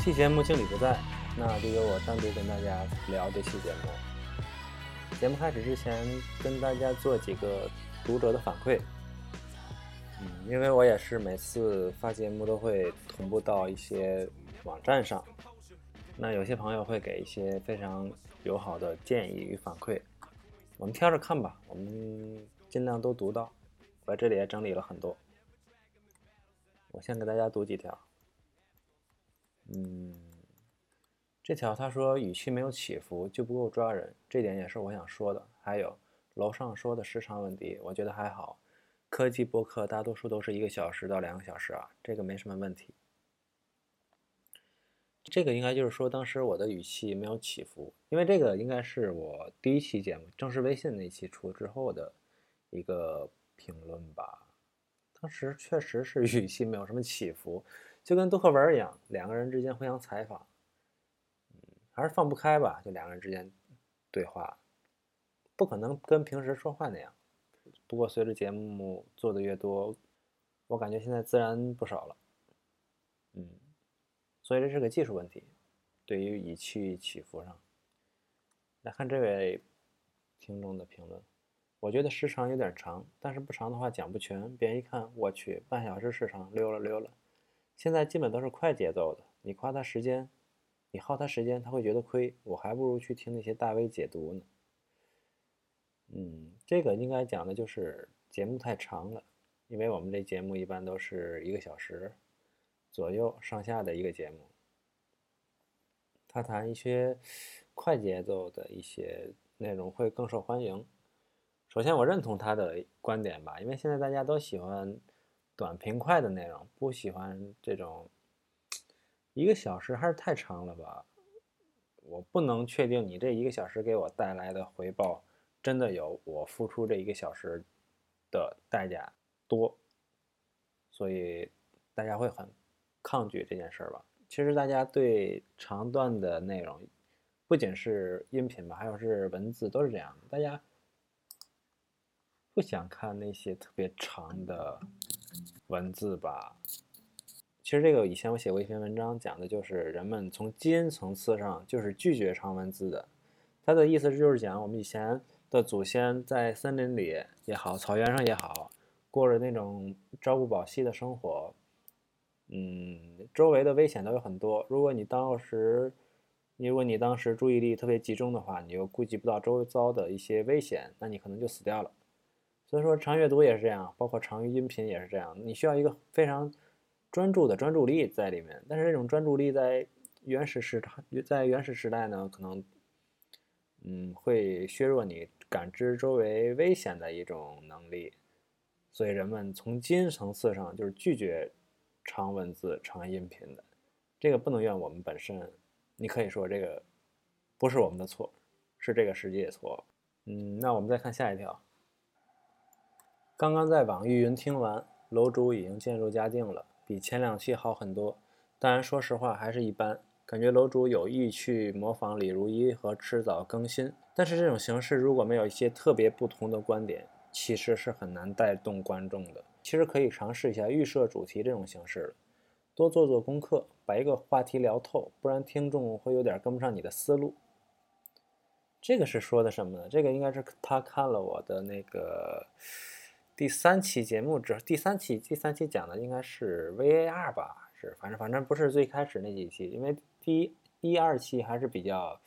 期节目经理不在，那就由我单独跟大家聊这期节目。节目开始之前，跟大家做几个读者的反馈。因为我也是每次发节目都会同步到一些网站上，那有些朋友会给一些非常友好的建议与反馈，我们挑着看吧，我们尽量都读到。我这里也整理了很多，我先给大家读几条。这条他说语气没有起伏就不够抓人，这点也是我想说的。还有楼上说的时长问题，我觉得还好，科技播客大多数都是1个小时到2个小时啊，这个没什么问题。这个应该就是说当时我的语气没有起伏，因为这个应该是我第一期节目正式微信那期出之后的一个评论吧。当时确实是语气没有什么起伏，就跟杜克文一样，两个人之间互相采访，还是放不开吧，就两个人之间对话，不可能跟平时说话那样。不过随着节目做的越多，我感觉现在自然不少了。所以这是个技术问题，对于语气起伏上。来看这位听众的评论，我觉得时长有点长，但是不长的话讲不全，别人一看我去半小时时长溜了。现在基本都是快节奏的，你夸他时间，你耗他时间，他会觉得亏，我还不如去听那些大 V 解读呢。这个应该讲的就是节目太长了，因为我们这节目一般都是1个小时左右上下的一个节目。他谈一些快节奏的一些内容会更受欢迎。首先我认同他的观点吧，因为现在大家都喜欢短平快的内容，不喜欢这种1个小时还是太长了吧。我不能确定你这1个小时给我带来的回报真的有我付出这1个小时的代价多，所以大家会很抗拒这件事吧。其实大家对长段的内容，不仅是音频吧，还有是文字，都是这样的。大家不想看那些特别长的文字吧。其实这个以前我写过一篇文章，讲的就是人们从基因层次上就是拒绝长文字的。他的意思就是讲我们以前的祖先在森林里也好，草原上也好，过着那种朝不保夕的生活。周围的危险都有很多。如果你当时注意力特别集中的话，你又顾及不到周遭的一些危险，那你可能就死掉了。所以说长阅读也是这样，包括长音频也是这样，你需要一个非常专注的专注力在里面。但是这种专注力在原始时代呢，可能会削弱你感知周围危险的一种能力。所以人们从基因层次上就是拒绝长文字、长音频的。这个不能怨我们本身，你可以说这个不是我们的错，是这个世界错。那我们再看下一条。刚刚在网易云听完，楼主已经渐入佳境了，比前2期好很多。当然，说实话还是一般，感觉楼主有意去模仿李如一和迟早更新。但是这种形式如果没有一些特别不同的观点，其实是很难带动观众的。其实可以尝试一下预设主题这种形式了，多做做功课，把一个话题聊透，不然听众会有点跟不上你的思路。这个是说的什么呢？这个应该是他看了我的那个第3期节目之后，第三期讲的应该是 VAR 吧，反正不是最开始那几期，因为第一二期还是比较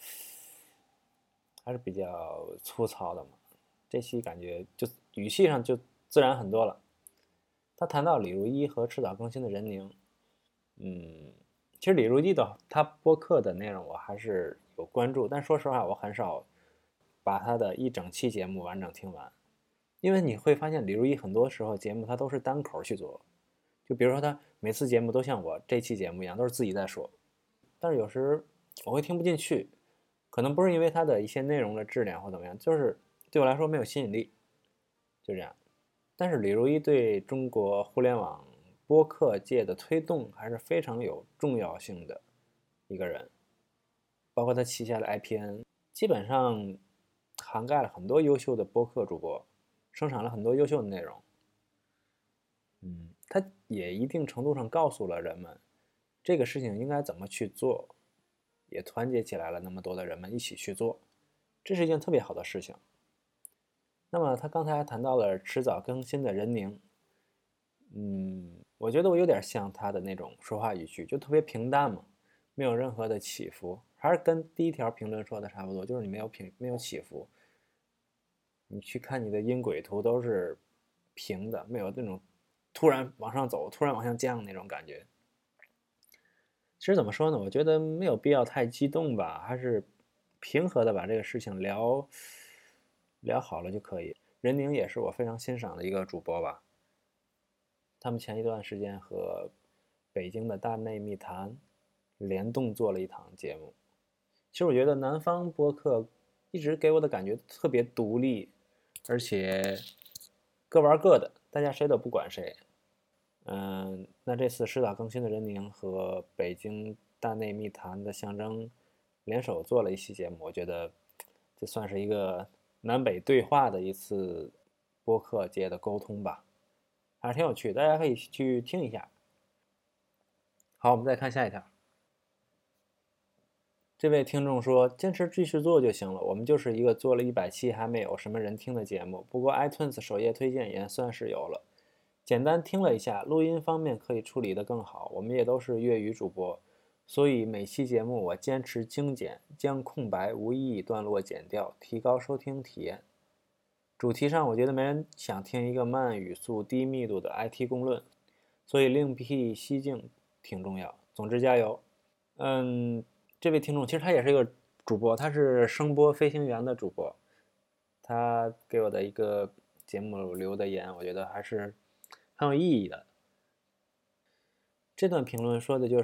粗糙的嘛。这期感觉就语气上就自然很多了。他谈到李如一和迟早更新的任宁，其实李如一的他播客的内容我还是有关注，但说实话我很少把他的一整期节目完整听完。因为你会发现李如一很多时候节目他都是单口去做，就比如说他每次节目都像我这期节目一样都是自己在说，但是有时我会听不进去，可能不是因为他的一些内容的质量或怎么样，就是对我来说没有吸引力，就这样。但是李如一对中国互联网播客界的推动还是非常有重要性的一个人，包括他旗下的 IPN 基本上涵盖了很多优秀的播客主播，生产了很多优秀的内容。他也一定程度上告诉了人们， 这个事情应该怎么去做，也团结起来了那么多的人们一起去做，这是一件特别好的事情。那么他刚才还谈到了迟早更新的任宁，我觉得我有点像他的那种说话语句，就特别平淡嘛，没有任何的起伏，还是跟第一条评论说的差不多，就是你没有起伏，你去看你的音轨图都是平的，没有那种突然往上走、突然往下降那种感觉。其实怎么说呢？我觉得没有必要太激动吧，还是平和的把这个事情聊好了就可以。任宁也是我非常欣赏的一个主播吧，他们前一段时间和北京的大内密谈联动做了一档节目。其实我觉得南方播客一直给我的感觉特别独立，而且各玩各的，大家谁都不管谁。那这次迟早更新的任宁和北京大内密谈的象征联手做了一期节目，我觉得这算是一个南北对话的一次播客界的沟通吧，还是挺有趣，大家可以去听一下。好，我们再看下一条。这位听众说：“坚持继续做就行了，我们就是一个做了100期还没有什么人听的节目。不过 iTunes 首页推荐也算是有了。简单听了一下，录音方面可以处理得更好。我们也都是粤语主播，所以每期节目我坚持精简，将空白无意义段落剪掉，提高收听体验。主题上，我觉得没人想听一个慢语速、低密度的 IT 公论，所以另辟蹊径挺重要。总之加油。”这位听众其实他也是一个主播，他是声波飞行员的主播，他给我的一个节目留的言，我觉得还是很有意义的。这段评论说的就是，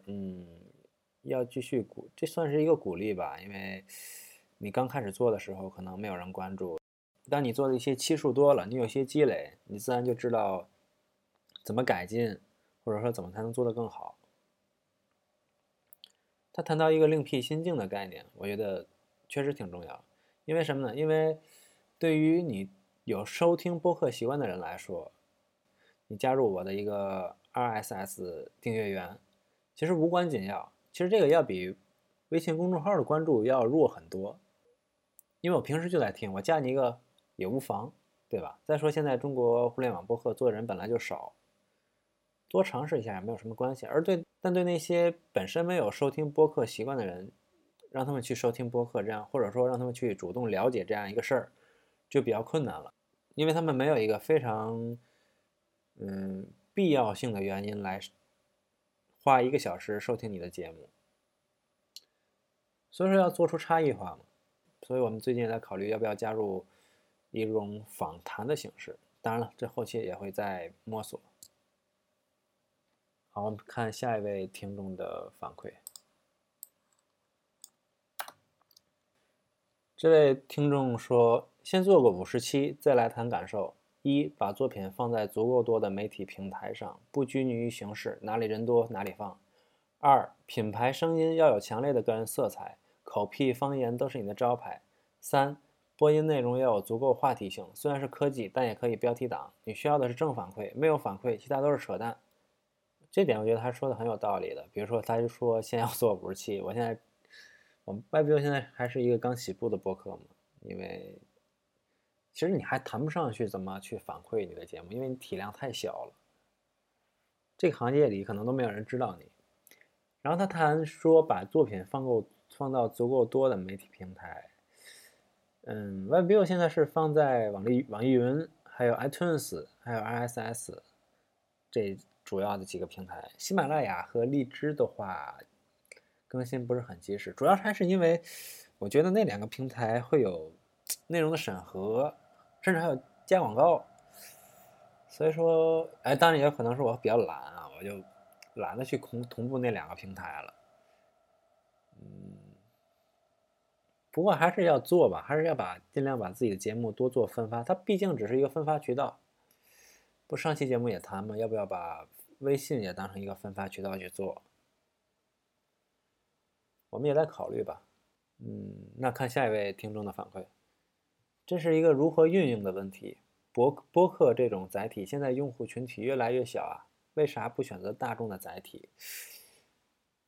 要继续这算是一个鼓励吧，因为你刚开始做的时候可能没有人关注，当你做的一些期数多了，你有些积累，你自然就知道怎么改进，或者说怎么才能做得更好。他谈到一个另辟蹊径的概念，我觉得确实挺重要。因为什么呢？因为对于你有收听播客习惯的人来说，你加入我的一个 RSS 订阅源，其实无关紧要。其实这个要比微信公众号的关注要弱很多。因为我平时就在听，我加你一个也无妨，对吧？再说现在中国互联网播客做的人本来就少，多尝试一下也没有什么关系。但对那些本身没有收听播客习惯的人，让他们去收听播客，这样或者说让他们去主动了解这样一个事儿，就比较困难了，因为他们没有一个非常必要性的原因来花1个小时收听你的节目，所以说要做出差异化嘛。所以我们最近也在考虑要不要加入一种访谈的形式，当然了，这后期也会再摸索。好，我们看下一位听众的反馈。这位听众说：“先做个50期，再来谈感受。一，把作品放在足够多的媒体平台上，不拘泥于形式，哪里人多哪里放。二，品牌声音要有强烈的个人色彩，口癖方言都是你的招牌。三，播音内容要有足够话题性，虽然是科技，但也可以标题党。你需要的是正反馈，没有反馈，其他都是扯淡。”这点我觉得他说的很有道理的。比如说，他就说先要做50期，我们 YBO 现在还是一个刚起步的播客嘛，因为其实你还谈不上去怎么去反馈你的节目，因为你体量太小了，这个行业里可能都没有人知道你。然后他谈说把作品放到足够多的媒体平台，YBO 现在是放在网易云、还有 iTunes、还有 RSS 这主要的几个平台。喜马拉雅和荔枝的话，更新不是很及时，主要还是因为我觉得那2个平台会有内容的审核，甚至还有加广告，所以说，当然也有可能是我比较懒啊，我就懒得去同步那2个平台了。不过还是要做吧，还是要尽量把自己的节目多做分发，它毕竟只是一个分发渠道。不上期节目也谈嘛，要不要把微信也当成一个分发渠道去做？我们也在考虑吧。那看下一位听众的反馈，这是一个如何运用的问题。播客这种载体，现在用户群体越来越小啊，为啥不选择大众的载体？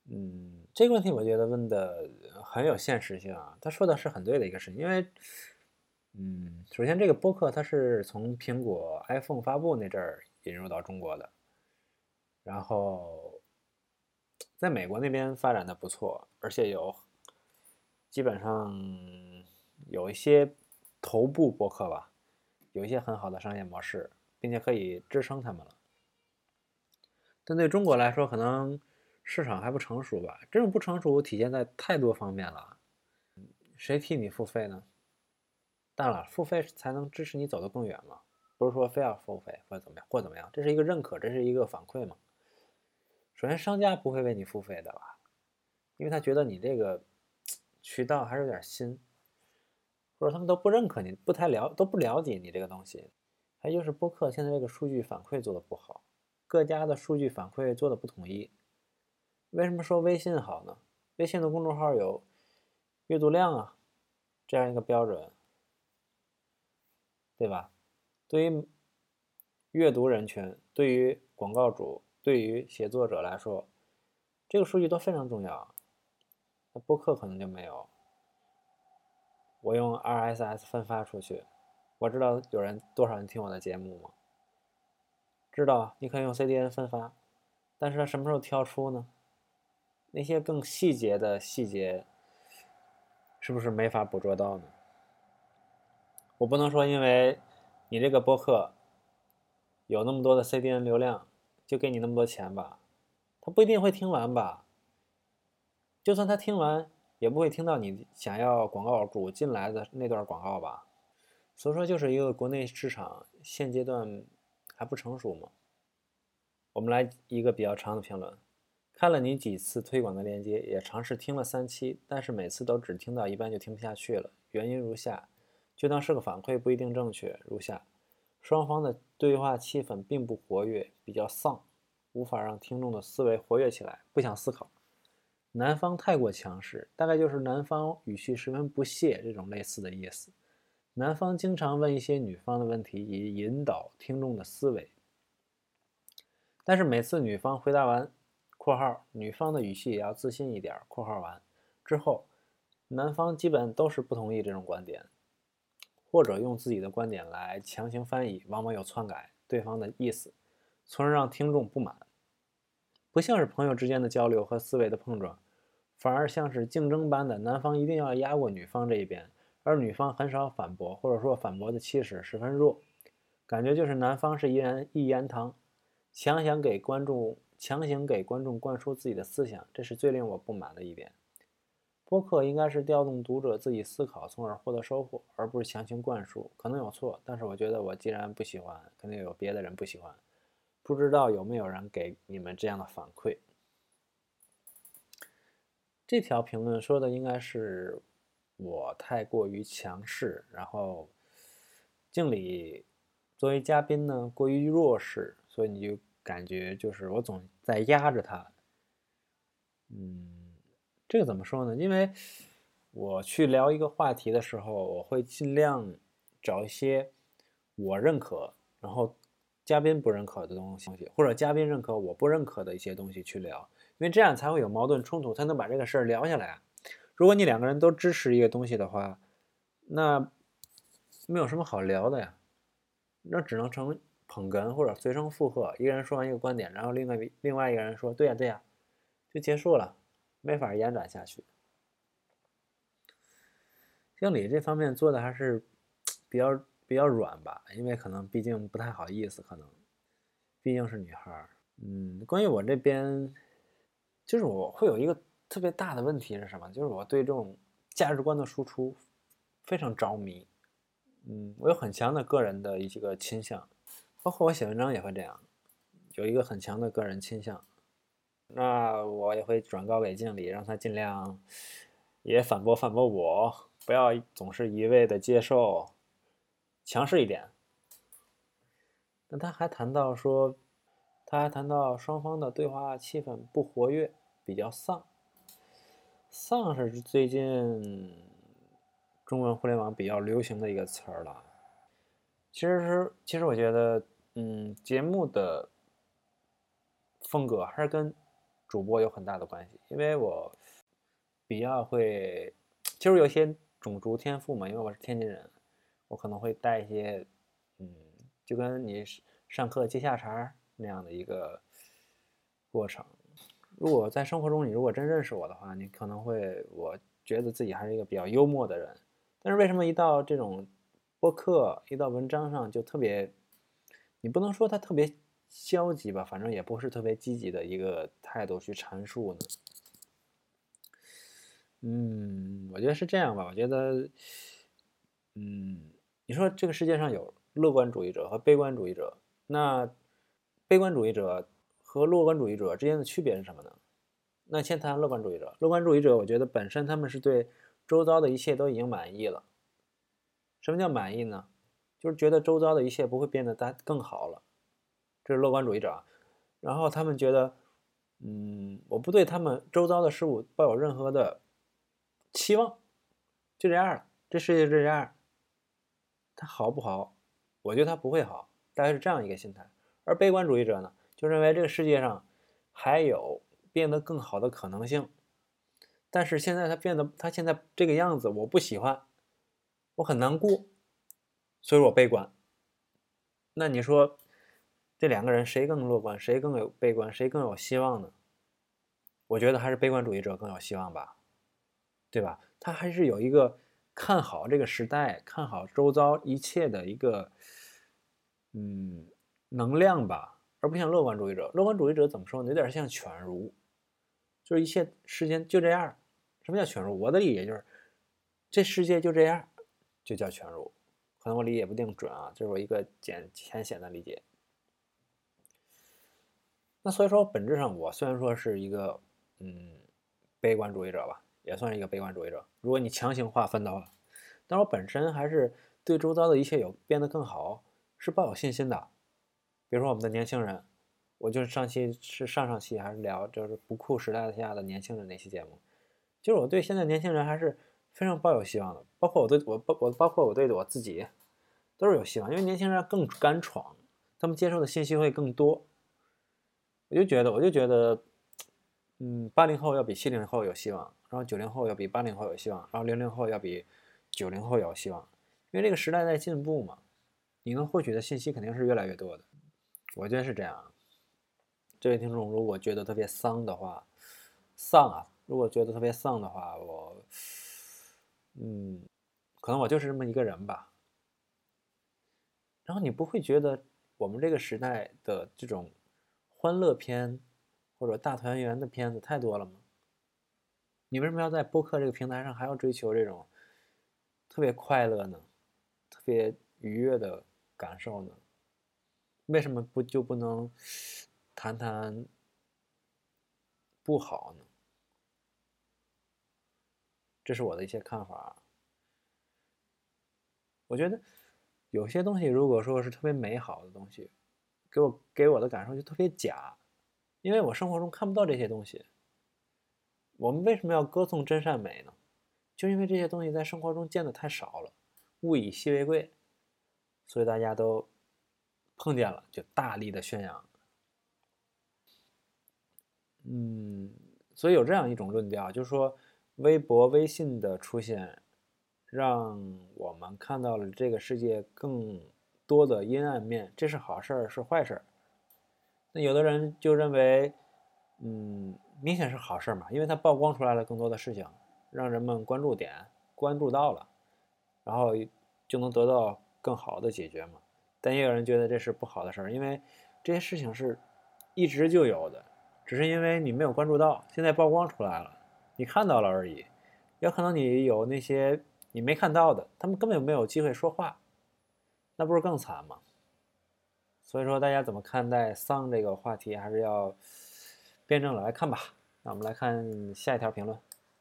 这个问题我觉得问的很有现实性啊，他说的是很对的一个事情，因为首先这个播客它是从苹果 iPhone 发布那阵儿引入到中国的，然后在美国那边发展的不错，而且基本上有一些头部播客吧，有一些很好的商业模式，并且可以支撑他们了。但对中国来说，可能市场还不成熟吧。这种不成熟体现在太多方面了。谁替你付费呢？当然了，付费才能支持你走得更远嘛，不是说非要付费或者怎么样，或怎么样，这是一个认可，这是一个反馈嘛。首先，商家不会为你付费的吧，因为他觉得你这个渠道还是有点新，或者他们都不认可你，都不了解你这个东西。还有就是播客现在这个数据反馈做的不好，各家的数据反馈做的不统一。为什么说微信好呢？微信的公众号有阅读量啊这样一个标准，对吧？对于阅读人群，对于广告主，对于写作者来说，这个数据都非常重要。那播客可能就没有。我用 RSS 分发出去，我知道多少人听我的节目吗？知道，你可以用 CDN 分发，但是它什么时候跳出呢？那些更细节的细节，是不是没法捕捉到呢？我不能说因为你这个播客有那么多的 CDN 流量，就给你那么多钱吧，他不一定会听完吧。就算他听完，也不会听到你想要广告主进来的那段广告吧。所以说，就是一个国内市场现阶段还不成熟嘛。我们来一个比较长的评论，看了你几次推广的链接，也尝试听了3期，但是每次都只听到一半就听不下去了。原因如下，就当是个反馈，不一定正确。如下，双方的对话气氛并不活跃，比较丧，无法让听众的思维活跃起来，不想思考。男方太过强势，大概就是男方语气十分不屑这种类似的意思。男方经常问一些女方的问题，以引导听众的思维，但是每次女方回答完（括号女方的语气也要自信一点）（括号完）之后，男方基本都是不同意这种观点，或者用自己的观点来强行翻译，往往有篡改对方的意思，从而让听众不满。不像是朋友之间的交流和思维的碰撞，反而像是竞争般的，男方一定要压过女方这一边，而女方很少反驳，或者说反驳的气势十分弱，感觉就是男方是一言堂，强行给观众灌输自己的思想，这是最令我不满的一点。播客应该是调动读者自己思考，从而获得收获，而不是强行灌输。可能有错，但是我觉得我既然不喜欢，肯定有别的人不喜欢。不知道有没有人给你们这样的反馈？这条评论说的应该是我太过于强势，然后敬礼作为嘉宾呢过于弱势，所以你就感觉就是我总在压着他。这个怎么说呢？因为我去聊一个话题的时候，我会尽量找一些我认可，然后嘉宾不认可的东西，或者嘉宾认可我不认可的一些东西去聊，因为这样才会有矛盾冲突，才能把这个事儿聊下来啊。如果你两个人都支持一个东西的话，那没有什么好聊的呀，那只能成捧哏或者随声附和，一个人说完一个观点，然后另外一个人说对呀对呀，就结束了，没法延展下去。经理这方面做的还是比较软吧，因为可能毕竟不太好意思，可能毕竟是女孩。关于我这边，就是我会有一个特别大的问题是什么？就是我对这种价值观的输出非常着迷。我有很强的个人的一个倾向，包括我写文章也会这样，有一个很强的个人倾向。那我也会转告给经理，让他尽量也反驳我，不要总是一味的接受，强势一点。那他还谈到双方的对话气氛不活跃，比较丧。丧是最近中文互联网比较流行的一个词儿了。其实我觉得，节目的风格还是跟主播有很大的关系，因为我比较会，就是有些种族天赋嘛，因为我是天津人，我可能会带一些，就跟你上课接下茬那样的一个过程。如果在生活中你如果真认识我的话，你可能会我觉得自己还是一个比较幽默的人，但是为什么一到这种播客，一到文章上就特别，你不能说他特别消极吧，反正也不是特别积极的一个态度去阐述呢？我觉得是这样吧。我觉得，你说这个世界上有乐观主义者和悲观主义者，那悲观主义者和乐观主义者之间的区别是什么呢？那先谈乐观主义者。乐观主义者，我觉得本身他们是对周遭的一切都已经满意了。什么叫满意呢？就是觉得周遭的一切不会变得更好了，这是乐观主义者。然后他们觉得，我不对他们周遭的事物抱有任何的期望，就这样了，这世界就这样，它好不好？我觉得它不会好，大概是这样一个心态。而悲观主义者呢，就认为这个世界上还有变得更好的可能性，但是现在它现在这个样子我不喜欢，我很难过，所以我悲观。那你说这两个人谁更乐观，谁更有悲观，谁更有希望呢？我觉得还是悲观主义者更有希望吧，对吧？他还是有一个看好这个时代，看好周遭一切的一个能量吧，而不像乐观主义者。乐观主义者怎么说呢？有点像犬儒，就是一切时间就这样。什么叫犬儒？我的理解就是这世界就这样，就叫犬儒。可能我理解不定准啊，这是我一个浅显的理解。那所以说，本质上我虽然说是一个悲观主义者吧，也算是一个悲观主义者。如果你强行划分的话，但我本身还是对周遭的一切有变得更好是抱有信心的。比如说我们的年轻人，我就是上期还是聊就是不酷时代下的年轻人那期节目，就是我对现在年轻人还是非常抱有希望的。包括我对我自己都是有希望，因为年轻人更敢闯，他们接受的信息会更多。我就觉得，80后要比70后有希望，然后90后要比80后有希望，然后00后要比90后有希望，因为这个时代在进步嘛，你能获取的信息肯定是越来越多的，我觉得是这样。这位听众如果觉得特别丧的话，如果觉得特别丧的话，可能我就是这么一个人吧。然后你不会觉得我们这个时代的这种欢乐片或者大团圆的片子太多了吗？你为什么要在播客这个平台上还要追求这种特别快乐呢？特别愉悦的感受呢？为什么不能谈谈不好呢？这是我的一些看法。我觉得有些东西如果说是特别美好的东西，给我的感受就特别假，因为我生活中看不到这些东西。我们为什么要歌颂真善美呢？就因为这些东西在生活中见的太少了，物以稀为贵，所以大家都碰见了就大力的宣扬。所以有这样一种论调，就是说微博、微信的出现，让我们看到了这个世界更多的阴暗面，这是好事儿是坏事儿？那有的人就认为，明显是好事嘛，因为它曝光出来了更多的事情，让人们关注到了，然后就能得到更好的解决嘛。但也有人觉得这是不好的事儿，因为这些事情是一直就有的，只是因为你没有关注到，现在曝光出来了，你看到了而已。有可能你有那些你没看到的，他们根本没有机会说话，那不是更惨吗？所以说，大家怎么看待丧这个话题，还是要辩证来看吧。那我们来看下一条评论。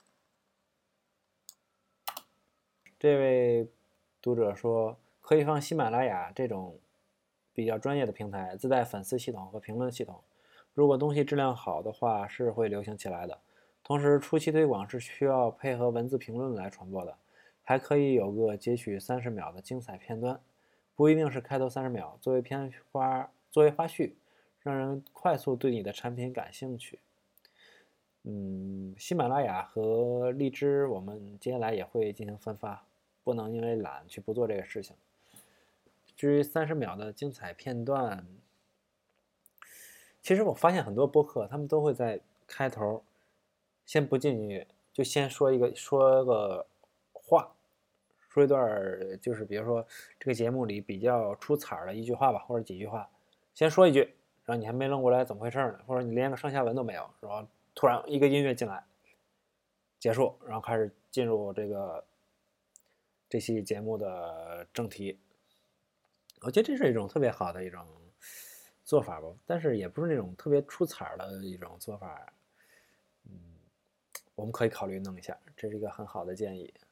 这位读者说，可以放喜马拉雅这种比较专业的平台，自带粉丝系统和评论系统。如果东西质量好的话，是会流行起来的。同时，初期推广是需要配合文字评论来传播的，还可以有个截取30秒的精彩片段，不一定是开头30秒，作为花絮，让人快速对你的产品感兴趣。 喜马拉雅和荔枝我们接下来也会进行分发，不能因为懒去不做这个事情。至于30秒的精彩片段，其实我发现很多播客他们都会在开头先不进音乐，就先说个话，说一段就是比如说这个节目里比较出彩的一句话吧，或者几句话，先说一句，然后你还没愣过来怎么回事呢，或者你连个上下文都没有，然后突然一个音乐进来，结束，然后开始进入这期节目的正题。我觉得这是一种特别好的一种做法吧，但是也不是那种特别出彩的一种做法。我们可以考虑弄一下，这是一个很好的建议，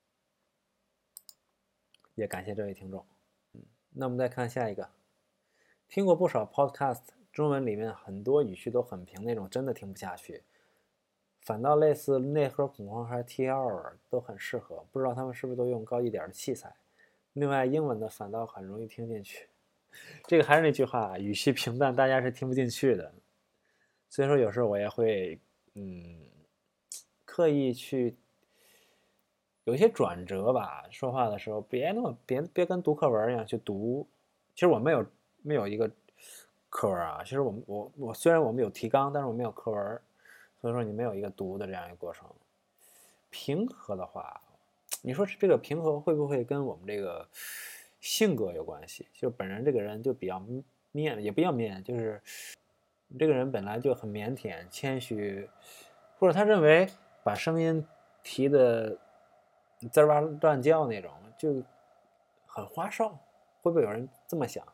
也感谢这位听众。那我们再看下一个，听过不少 podcast， 中文里面很多语序都很平，那种真的听不下去，反倒类似内核恐慌还是 TL 都很适合，不知道他们是不是都用高一点的器材。另外，英文的反倒很容易听进去。这个还是那句话，语气平淡，大家是听不进去的。所以说，有时候我也会，刻意去有一些转折吧。说话的时候，别跟读课文一样去读。其实我没有一个课文啊。其实我虽然我们有提纲，但是我没有课文，所以说你没有一个读的这样一个过程。平和的话，你说这个平和会不会跟我们这个性格有关系？就本人这个人就比较面，也不要面，就是这个人本来就很腼腆、谦虚，或者他认为把声音提的滋哇乱叫那种就很花哨，会不会有人这么想？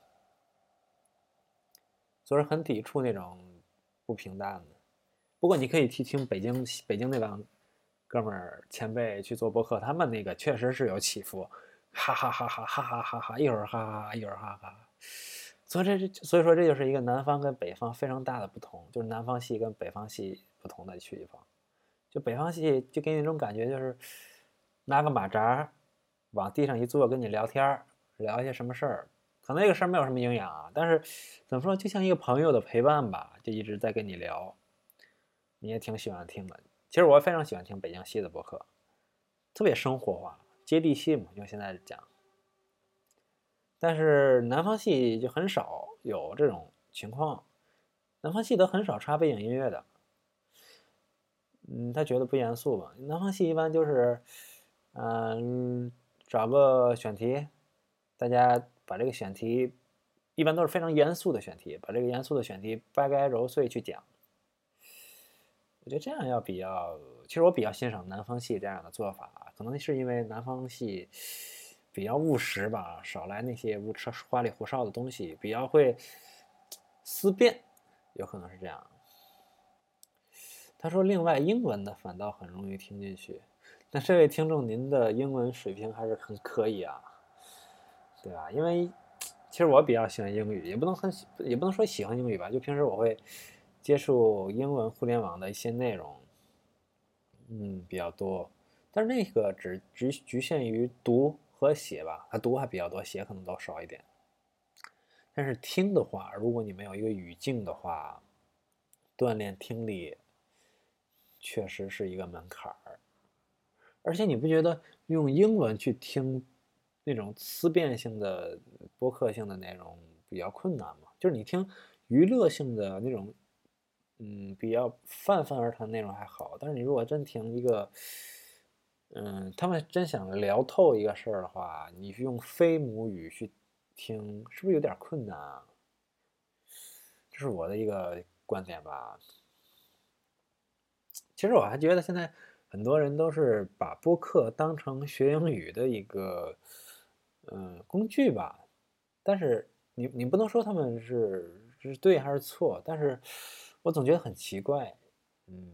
所以说很抵触那种不平淡的。不过你可以听北京那帮哥们儿前辈去做播客，他们那个确实是有起伏，哈哈哈哈哈哈哈哈，一会儿哈哈哈，一会儿哈哈。所以说这就是一个南方跟北方非常大的不同，就是南方系跟北方系不同的地方。就北方系就给你那种感觉，就是拿个马扎往地上一坐，跟你聊天，聊一些什么事儿，可能这个事儿没有什么营养啊，但是怎么说，就像一个朋友的陪伴吧，就一直在跟你聊，你也挺喜欢听的。其实我非常喜欢听北京系的播客，特别生活化、接地气嘛，用现在讲。但是南方系就很少有这种情况，南方系都很少插背景音乐的。他觉得不严肃吧？南方系一般就是，找个选题，大家把这个选题，一般都是非常严肃的选题，把这个严肃的选题掰开揉碎去讲。我觉得这样要比较，其实我比较欣赏南方系这样的做法，可能是因为南方系比较务实吧，少来那些花里胡哨的东西，比较会思辨，有可能是这样。他说：“另外，英文的反倒很容易听进去。那这位听众，您的英文水平还是很可以啊，对吧？因为其实我比较喜欢英语，也不能说喜欢英语吧，就平时我会接触英文互联网的一些内容，比较多。但是那个只局限于读和写吧，他读还比较多，写可能都少一点。但是听的话，如果你没有一个语境的话，锻炼听力确实是一个门槛儿。而且你不觉得用英文去听那种思辨性的播客性的内容比较困难吗？就是你听娱乐性的那种，比较泛泛而谈内容还好，但是你如果真听一个，他们真想聊透一个事儿的话，你用非母语去听，是不是有点困难啊？这是我的一个观点吧。其实我还觉得现在很多人都是把播客当成学英语的一个工具吧，但是你不能说他们是对还是错，但是我总觉得很奇怪。嗯，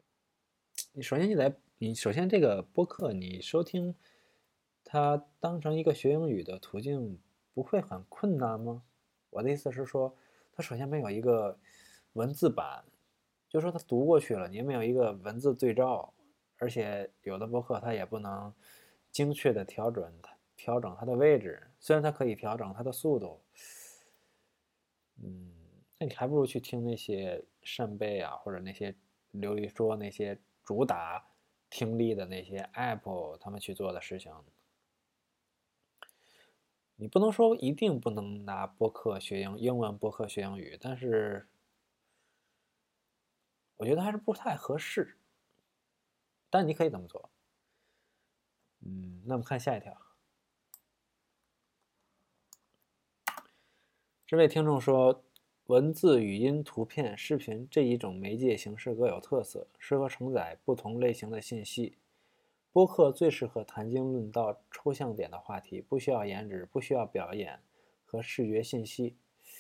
你首先这个播客你收听它当成一个学英语的途径，不会很困难吗？我的意思是说，它首先没有一个文字版，就说它读过去了，你也没有一个文字对照，而且有的播客它也不能精确的调整它的位置，虽然它可以调整它的速度，那你还不如去听那些扇贝啊，或者那些刘丽说那些主打听力的那些 App 他们去做的事情。你不能说一定不能拿播客学英文播客学英语，但是我觉得还是不太合适。但你可以这么做。那我们看下一条。这位听众说，文字、语音、图片、视频这一种媒介形式各有特色，适合承载不同类型的信息。播客最适合谈经论道、抽象点的话题，不需要颜值，不需要表演和视觉信息。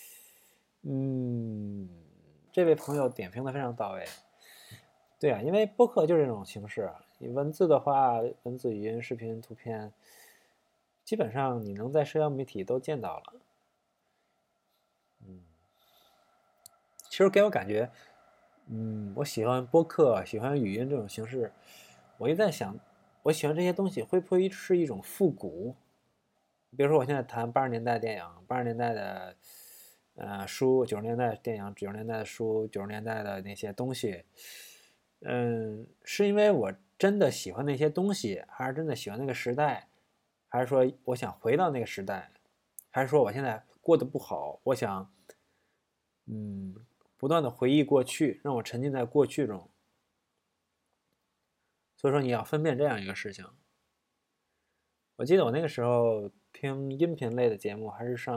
这位朋友点评的非常到位。对啊，因为播客就是这种形式啊。你文字的话，文字、语音、视频、图片，基本上你能在社交媒体都见到了。其实给我感觉，我喜欢播客，喜欢语音这种形式。我一直在想，我喜欢这些东西会不会是一种复古？比如说，我现在谈80年代电影、80年代的书、90年代的电影、90年代的书、90年代的那些东西，是因为我真的喜欢那些东西，还是真的喜欢那个时代，还是说我想回到那个时代，还是说我现在过得不好，我想，不断的回忆过去，让我沉浸在过去中。所以说你要分辨这样一个事情。我记得我那个时候听音频类的节目，还是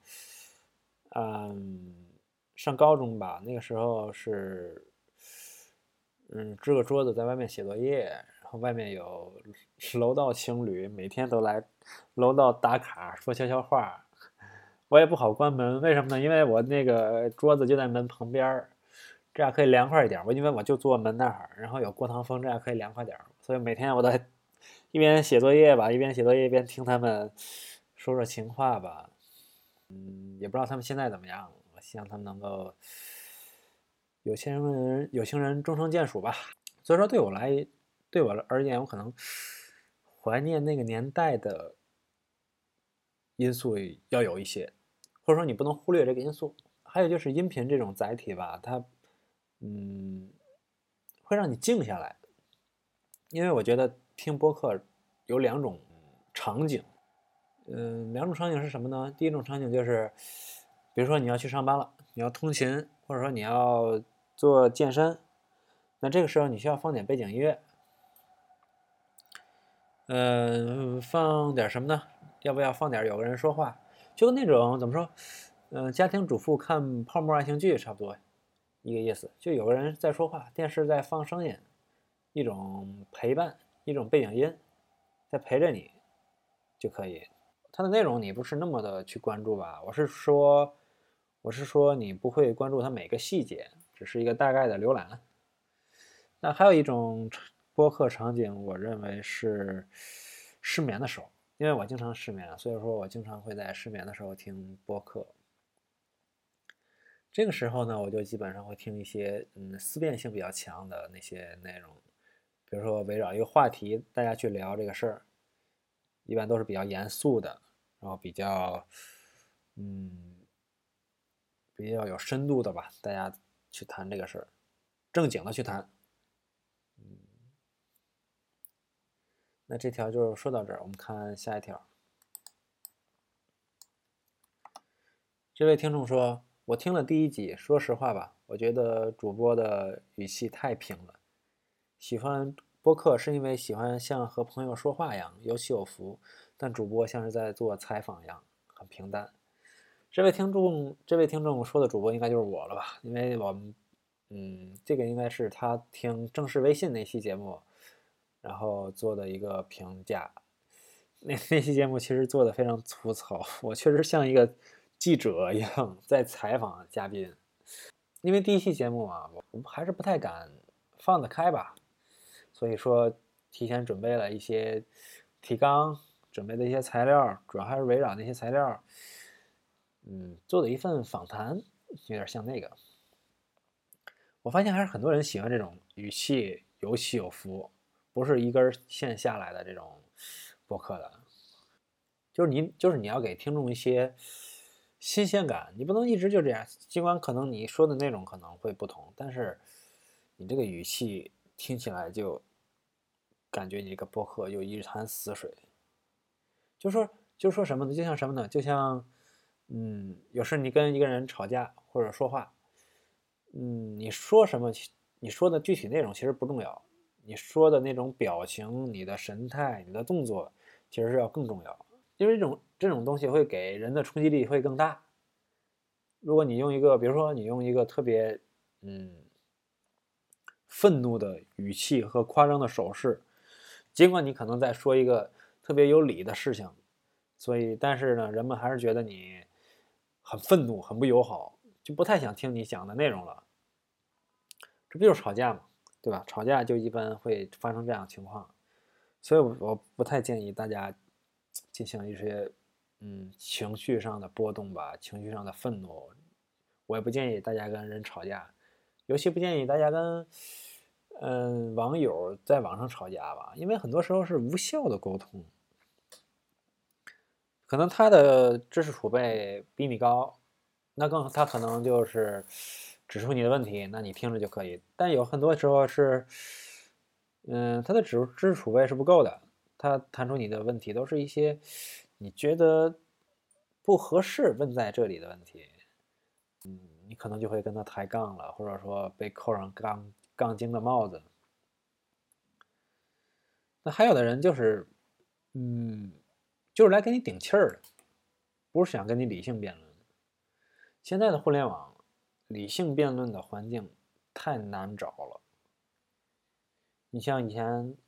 上高中吧。那个时候是，支个桌子在外面写作业，然后外面有楼道情侣，每天都来楼道打卡说悄悄话。我也不好关门，为什么呢？因为我那个桌子就在门旁边这样可以凉快一点。因为我就坐门那儿，然后有过堂风，这样可以凉快点。所以每天我都一边写作业吧，一边写作业一边听他们说说情话吧。也不知道他们现在怎么样，我希望他们能够有情人终成眷属吧。所以说对我而言，我可能怀念那个年代的因素要有一些，或者说你不能忽略这个因素。还有就是音频这种载体吧，它会让你静下来。因为我觉得听播客有两种场景。两种场景是什么呢？第一种场景就是，比如说你要去上班了，你要通勤，或者说你要做健身，那这个时候你需要放点背景音乐。放点什么呢？要不要放点有个人说话？就跟那种怎么说，家庭主妇看泡沫爱情剧差不多一个意思，就有个人在说话，电视在放声音，一种陪伴，一种背景音，在陪着你就可以。它的内容你不是那么的去关注吧？我是说你不会关注它每个细节，只是一个大概的浏览。那还有一种播客场景，我认为是失眠的时候，因为我经常失眠，所以说我经常会在失眠的时候听播客。这个时候呢，我就基本上会听一些思辨性比较强的那些内容，比如说围绕一个话题，大家去聊这个事儿，一般都是比较严肃的，然后比较有深度的吧，大家去谈这个事儿，正经的去谈。那这条就说到这儿，我们看下一条。这位听众说：“我听了第一集，说实话吧，我觉得主播的语气太平了。喜欢播客是因为喜欢像和朋友说话一样，有起有伏，但主播像是在做采访一样，很平淡。”这位听众说的主播应该就是我了吧？因为我们，这个应该是他听正式微信那期节目，然后做的一个评价。那期节目其实做的非常粗糙，我确实像一个记者一样在采访嘉宾。因为第一期节目嘛，我还是不太敢放得开吧，所以说提前准备了一些提纲，准备的一些材料，主要还是围绕那些材料。做的一份访谈，有点像那个。我发现还是很多人喜欢这种语气有起有伏，不是一根线下来的这种播客的。就是你要给听众一些新鲜感，你不能一直就这样。尽管可能你说的内容可能会不同，但是你这个语气听起来就感觉你这个播客有一潭死水。就说什么呢？就像什么呢？就像有时你跟一个人吵架或者说话，你说什么，你说的具体内容其实不重要，你说的那种表情、你的神态、你的动作，其实是要更重要，因为这种东西会给人的冲击力会更大。如果你用一个，比如说你用一个特别愤怒的语气和夸张的手势，尽管你可能在说一个特别有理的事情，但是呢，人们还是觉得你很愤怒、很不友好，就不太想听你讲的内容了。这不就是吵架嘛，对吧？吵架就一般会发生这样的情况，所以我不太建议大家进行一些情绪上的波动吧，情绪上的愤怒。我也不建议大家跟人吵架，尤其不建议大家跟网友在网上吵架吧，因为很多时候是无效的沟通。可能他的知识储备比你高，他可能就是指出你的问题，那你听着就可以。但有很多时候是，他的知识储备是不够的，他谈出你的问题都是一些你觉得不合适问在这里的问题，你可能就会跟他抬杠了，或者说被扣上杠精的帽子。那还有的人就是，就是来给你顶气儿的，不是想跟你理性辩论。现在的互联网，理性辩论的环境太难找了。你像以前，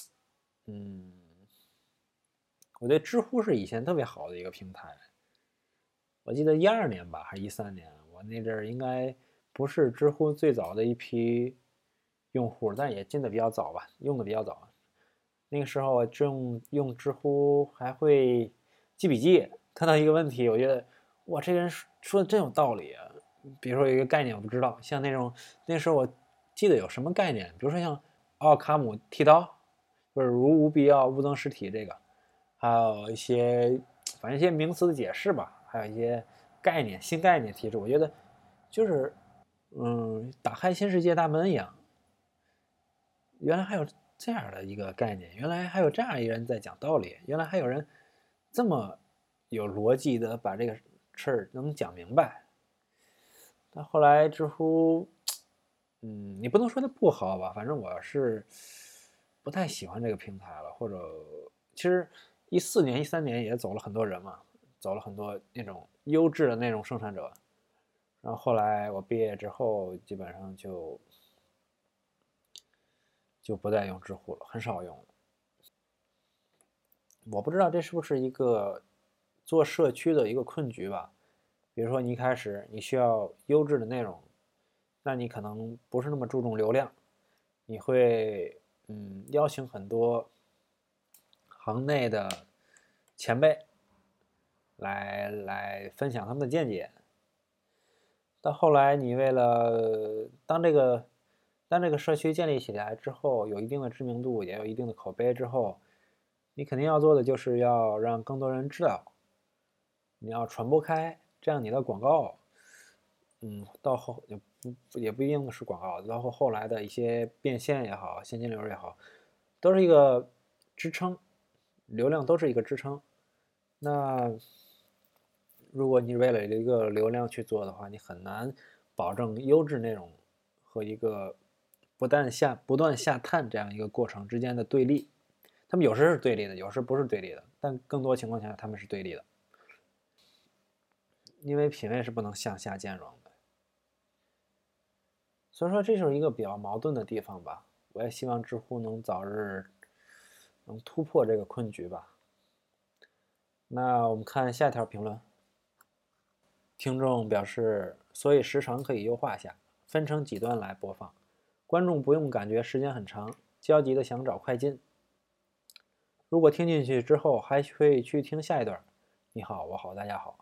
我觉得知乎是以前特别好的一个平台。我记得12年吧，还是13年，我那阵儿应该不是知乎最早的一批用户，但也进的比较早吧，用的比较早。那个时候用知乎还会记笔记，看到一个问题，我觉得哇，这个人说的真有道理啊。比如说有一个概念我不知道，像那时候我记得有什么概念，比如说像奥卡姆剃刀，或者如无必要勿增实体这个，还有一些反正一些名词的解释吧，还有一些新概念提出，我觉得就是打开新世界大门一样。原来还有这样的一个概念，原来还有这样一个人在讲道理，原来还有人这么有逻辑的把这个事儿能讲明白。但后来知乎，你不能说它不好吧，反正我是不太喜欢这个平台了。或者其实14年、13年也走了很多人嘛，走了很多那种优质的内容生产者。然后后来我毕业之后，基本上就不再用知乎了，很少用了。我不知道这是不是一个做社区的一个困局吧。比如说你一开始你需要优质的内容，那你可能不是那么注重流量，你会邀请很多行内的前辈来分享他们的见解。到后来你为了当这个社区建立起来之后，有一定的知名度，也有一定的口碑之后，你肯定要做的就是要让更多人知道，你要传播开，这样你的广告，到后也不一定是广告，包括后来的一些变现也好，现金流也好，都是一个支撑，流量都是一个支撑。那如果你为了一个流量去做的话，你很难保证优质内容和一个不断下探这样一个过程之间的对立。他们有时是对立的，有时不是对立的，但更多情况下他们是对立的，因为品味是不能向下兼容的。所以说这就是一个比较矛盾的地方吧。我也希望知乎能早日能突破这个困局吧。那我们看下一条评论，听众表示，所以时长可以优化下，分成几段来播放，观众不用感觉时间很长，焦急的想找快进。如果听进去之后还会去听下一段，你好，我好，大家好。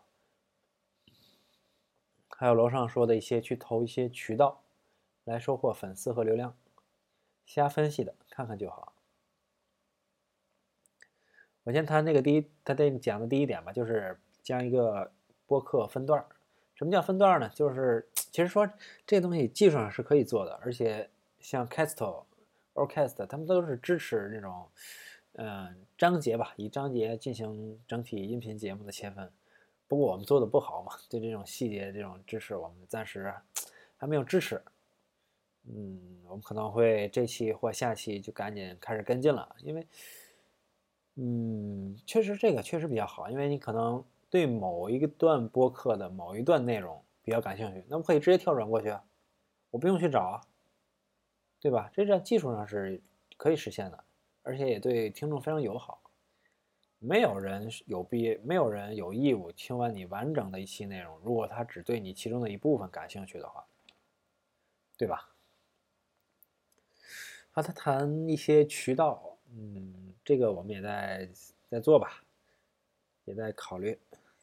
还有楼上说的去投一些渠道来收获粉丝和流量，瞎分析的看看就好。我先谈他讲的第一点吧，就是将一个播客分段。什么叫分段呢？就是其实说这东西技术上是可以做的，而且像 Cast、Orcast， 他们都是支持那种章节吧，以章节进行整体音频节目的切分。不过我们做的不好嘛，对这种细节这种知识我们暂时还没有支持。我们可能会这期或下期就赶紧开始跟进了，因为确实这个确实比较好，因为你可能对某一段播客的某一段内容比较感兴趣，那么可以直接跳转过去啊，我不用去找啊，对吧？这在技术上是可以实现的，而且也对听众非常友好。没有人有义务听完你完整的一期内容，如果他只对你其中的一部分感兴趣的话，对吧？他谈一些渠道，这个我们也在做吧，也在考虑。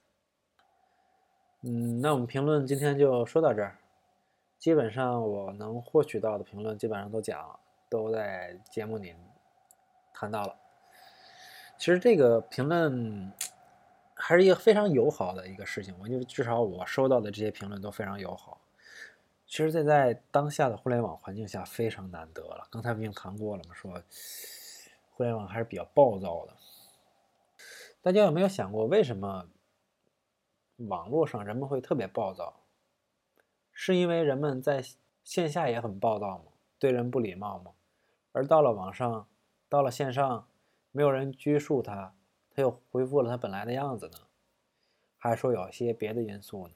那我们评论今天就说到这儿。基本上我能获取到的评论基本上都在节目里谈到了。其实这个评论还是一个非常友好的一个事情，因为至少我收到的这些评论都非常友好。其实这在当下的互联网环境下非常难得了。刚才不已经谈过了吗？说互联网还是比较暴躁的。大家有没有想过，为什么网络上人们会特别暴躁？是因为人们在线下也很暴躁吗？对人不礼貌吗？而到了网上，到了线上，没有人拘束他，他又恢复了他本来的样子呢？还是说有些别的因素呢？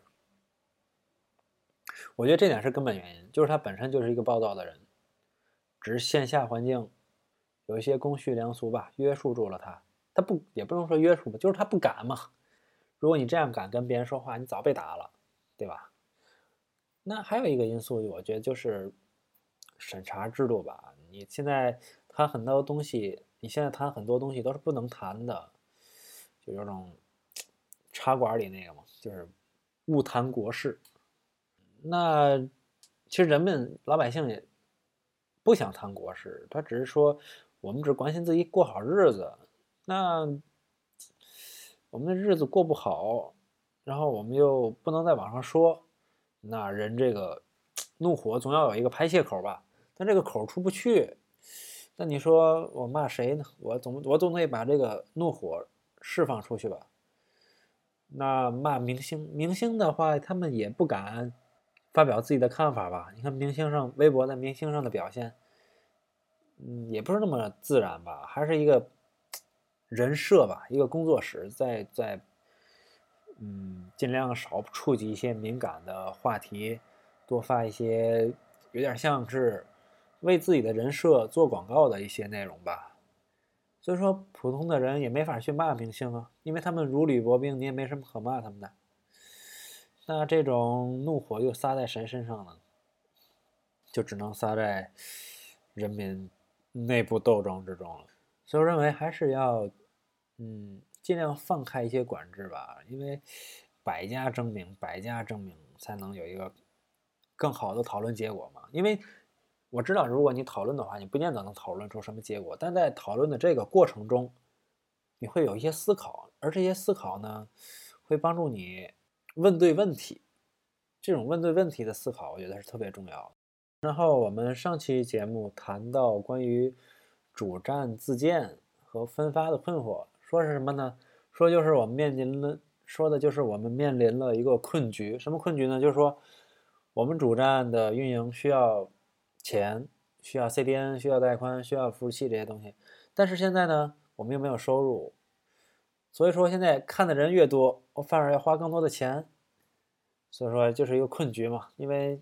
我觉得这点是根本原因，就是他本身就是一个暴躁的人，只是线下环境有一些公序良俗吧，约束住了他。他不也不能说约束吧，就是他不敢嘛。如果你这样敢跟别人说话，你早被打了，对吧？那还有一个因素，我觉得就是审查制度吧。你现在谈很多东西，你现在谈很多东西都是不能谈的，就有种茶馆里那个嘛，就是勿谈国事。那其实人们老百姓也不想谈国事，他只是说我们只关心自己过好日子。那我们的日子过不好，然后我们又不能在网上说，那人这个怒火总要有一个排泄口吧？但这个口出不去，那你说我骂谁呢？我总得把这个怒火释放出去吧？那骂明星，明星的话，他们也不敢发表自己的看法吧？你看微博在明星上的表现，也不是那么自然吧？还是一个人设吧，一个工作室在尽量少触及一些敏感的话题，多发一些有点像是为自己的人设做广告的一些内容吧。所以说，普通的人也没法去骂明星啊，因为他们如履薄冰，你也没什么可骂他们的。那这种怒火又撒在谁身上呢？就只能撒在人民内部斗争之中了。所以我认为还是要，尽量放开一些管制吧，因为百家争鸣，百家争鸣才能有一个更好的讨论结果嘛。因为我知道，如果你讨论的话，你不见得能讨论出什么结果，但在讨论的这个过程中，你会有一些思考，而这些思考呢，会帮助你问对问题。这种问对问题的思考，我觉得是特别重要的。然后我们上期节目谈到关于主战自建和分发的困惑，说是什么呢？说就是我们面临了一个困局。什么困局呢？就是说我们主站的运营需要钱，需要 CDN，需要带宽，需要服务器这些东西。但是现在呢，我们又没有收入，所以说现在看的人越多，我反而要花更多的钱。所以说就是一个困局嘛，因为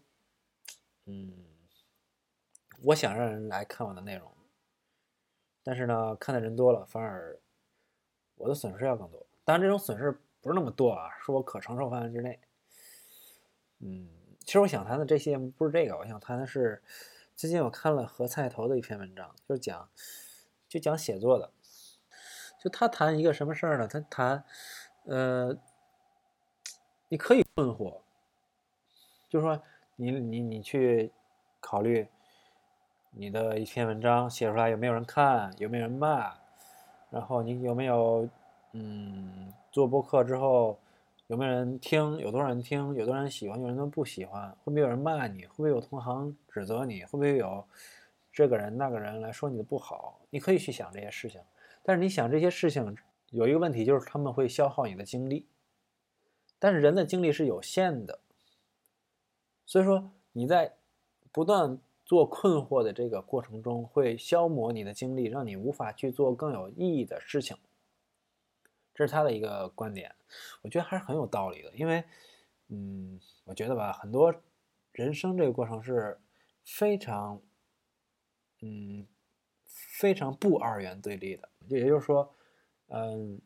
我想让人来看我的内容，但是呢，看的人多了，反而我的损失要更多。当然，这种损失不是那么多啊，是我可承受范围之内。其实我想谈的这些不是这个，我想谈的是，最近我看了何菜头的一篇文章，就讲写作的，就他谈一个什么事儿呢？他谈，你可以困惑，就是说你去考虑你的一篇文章写出来有没有人看，有没有人骂，然后你有没有做播客之后有没有人听，有多少人听，有多少人喜欢，有人都不喜欢，会不会有人骂你，会不会有同行指责你，会不会有这个人那个人来说你的不好，你可以去想这些事情，但是你想这些事情有一个问题，就是他们会消耗你的精力，但是人的精力是有限的，所以说你在不断做困惑的这个过程中，会消磨你的精力，让你无法去做更有意义的事情。这是他的一个观点，我觉得还是很有道理的。因为，我觉得吧，很多人生这个过程是非常，非常不二元对立的。也就是说，嗯，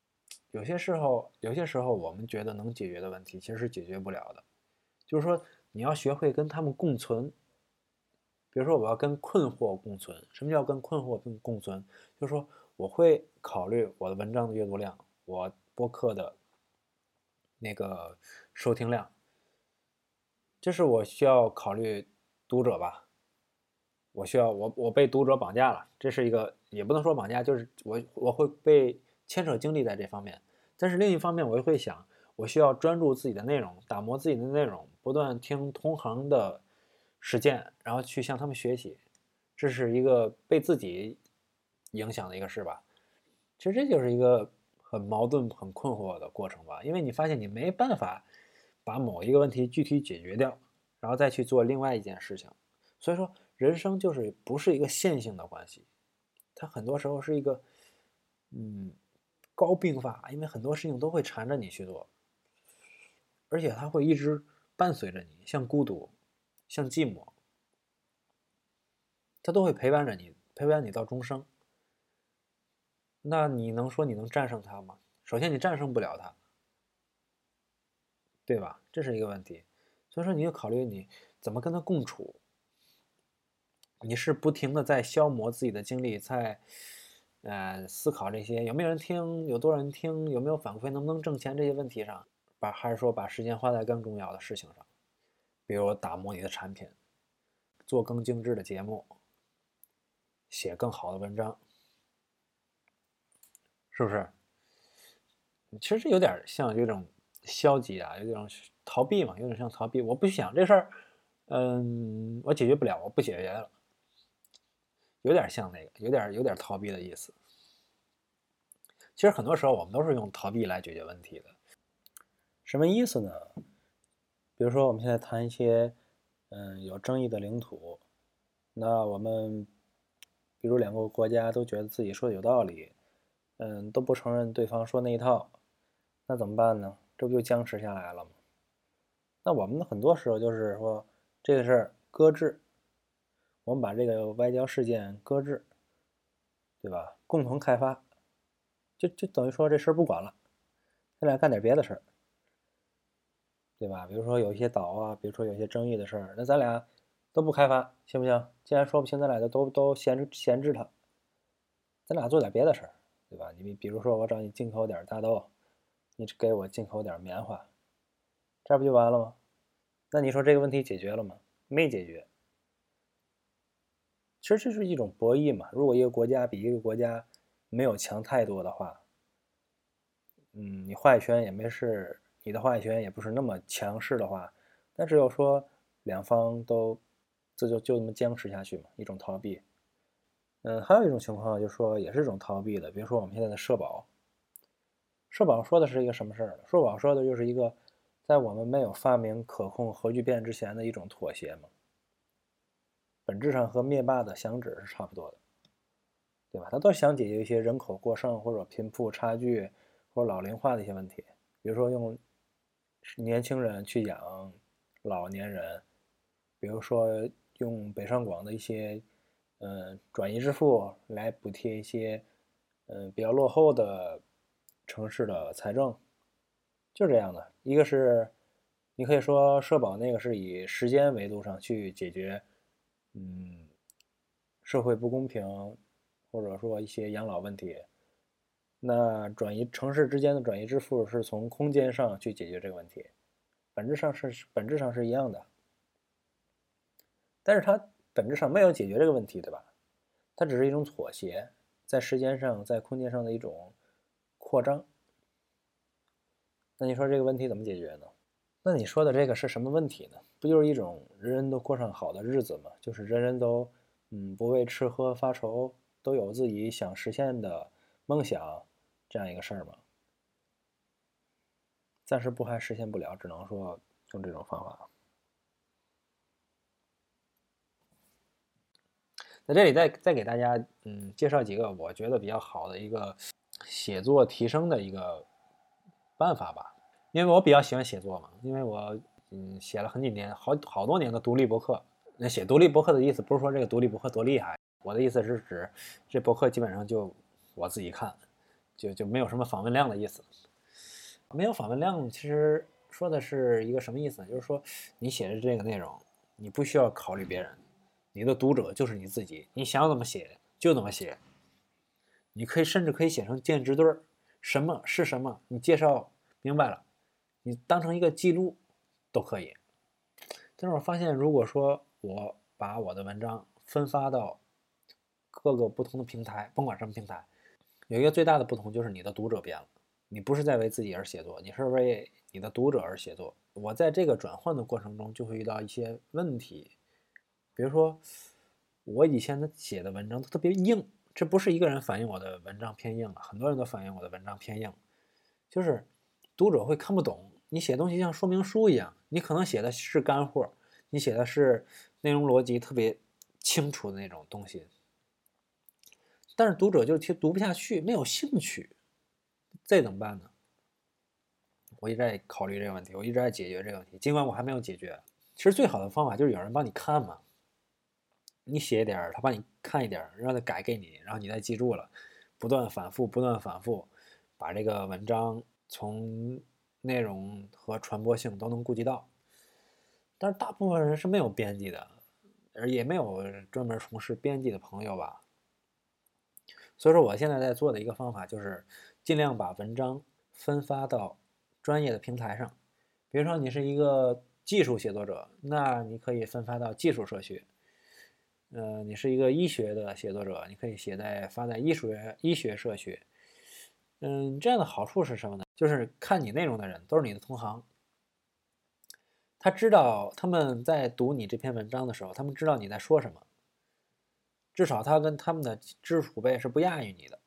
有些时候我们觉得能解决的问题，其实是解决不了的。就是说，你要学会跟他们共存。比如说，我要跟困惑共存。什么叫跟困惑共存？就是说，我会考虑我的文章的阅读量，我播客的那个收听量，这是我需要考虑读者吧。我被读者绑架了，这是一个也不能说绑架，就是我会被牵扯精力在这方面。但是另一方面，我又会想，我需要专注自己的内容，打磨自己的内容，不断听同行的实践，然后去向他们学习。这是一个被自己影响的一个事吧。其实这就是一个很矛盾、很困惑的过程吧，因为你发现你没办法把某一个问题具体解决掉，然后再去做另外一件事情。所以说，人生就是不是一个线性的关系，它很多时候是一个高并发，因为很多事情都会缠着你去做，而且它会一直伴随着你，像孤独，像寂寞，它都会陪伴着你，陪伴你到终生。那你能说你能战胜它吗？首先你战胜不了它，对吧？这是一个问题。所以说你就考虑你怎么跟它共处。你是不停的在消磨自己的精力，在思考这些有没有人听，有多少人听，有没有反馈，能不能挣钱这些问题上，还是说把时间花在更重要的事情上，比如打磨你的产品，做更精致的节目，写更好的文章，是不是？其实这有点像这种消极啊，有点逃避嘛，有点像逃避。我不想这事儿，我解决不了，我不解决了，有点像那个，有点逃避的意思。其实很多时候我们都是用逃避来解决问题的。 什么意思呢？比如说我们现在谈一些有争议的领土，那我们比如两个国家都觉得自己说的有道理，都不承认对方说那一套，那怎么办呢？这不就僵持下来了吗？那我们很多时候就是说这个事儿搁置，我们把这个外交事件搁置，对吧？共同开发，就等于说这事儿不管了，咱俩干点别的事儿，对吧？比如说有一些岛啊，比如说有些争议的事儿，那咱俩都不开发，行不行？既然说不清，咱俩就都闲置它，咱俩做点别的事儿，对吧？你比如说我找你进口点大豆，你给我进口点棉花，这不就完了吗？那你说这个问题解决了吗？没解决。其实这是一种博弈嘛。如果一个国家比一个国家没有强太多的话，你话语权也没是你的话语权也不是那么强势的话，那只有说两方都就那么僵持下去嘛，一种逃避。还有一种情况就是说也是一种逃避的，比如说我们现在的社保，社保说的是一个什么事儿呢？社保说的就是一个在我们没有发明可控核聚变之前的一种妥协嘛，本质上和灭霸的响指是差不多的，对吧？他都想解决一些人口过剩或者贫富差距或者老龄化的一些问题，比如说用年轻人去养老年人，比如说用北上广的一些转移支付来补贴一些比较落后的城市的财政，就这样的。一个是你可以说社保那个是以时间维度上去解决，嗯，社会不公平或者说一些养老问题。那城市之间的转移支付是从空间上去解决这个问题，本质上是一样的，但是它本质上没有解决这个问题，对吧？它只是一种妥协，在时间上、在空间上的一种扩张。那你说这个问题怎么解决呢？那你说的这个是什么问题呢？不就是一种人人都过上好的日子吗？就是人人都不为吃喝发愁，都有自己想实现的梦想，这样一个事儿嘛。暂时不还实现不了，只能说用这种方法。 在这里再给大家介绍几个我觉得比较好的一个写作提升的一个办法吧。因为我比较喜欢写作嘛，因为我写了很几年，好多年的独立博客。那写独立博客的意思不是说这个独立博客多厉害，我的意思是指这博客基本上就我自己看，就没有什么访问量的意思。没有访问量其实说的是一个什么意思呢？就是说你写的这个内容，你不需要考虑别人，你的读者就是你自己，你想怎么写就怎么写。你甚至可以写成键值对，什么是什么，你介绍明白了，你当成一个记录都可以。但是我发现，如果说我把我的文章分发到各个不同的平台，甭管什么平台，有一个最大的不同就是你的读者变了，你不是在为自己而写作，你是为你的读者而写作。我在这个转换的过程中就会遇到一些问题，比如说我以前的写的文章都特别硬，这不是一个人反映我的文章偏硬，很多人都反映我的文章偏硬，就是读者会看不懂，你写东西像说明书一样，你可能写的是干货，你写的是内容逻辑特别清楚的那种东西，但是读者就读不下去，没有兴趣，这怎么办呢？我一直在考虑这个问题，我一直在解决这个问题，尽管我还没有解决。其实最好的方法就是有人帮你看嘛，你写一点，他帮你看一点，让他改给你，然后你再记住了，不断反复，不断反复，把这个文章从内容和传播性都能顾及到。但是大部分人是没有编辑的，而也没有专门从事编辑的朋友吧。所以说，我现在在做的一个方法就是尽量把文章分发到专业的平台上。比如说，你是一个技术写作者，那你可以分发到技术社区。你是一个医学的写作者，你可以发在医学社区。这样的好处是什么呢？就是看你内容的人都是你的同行，他知道他们在读你这篇文章的时候，他们知道你在说什么，至少他跟他们的知识储备是不亚于你的。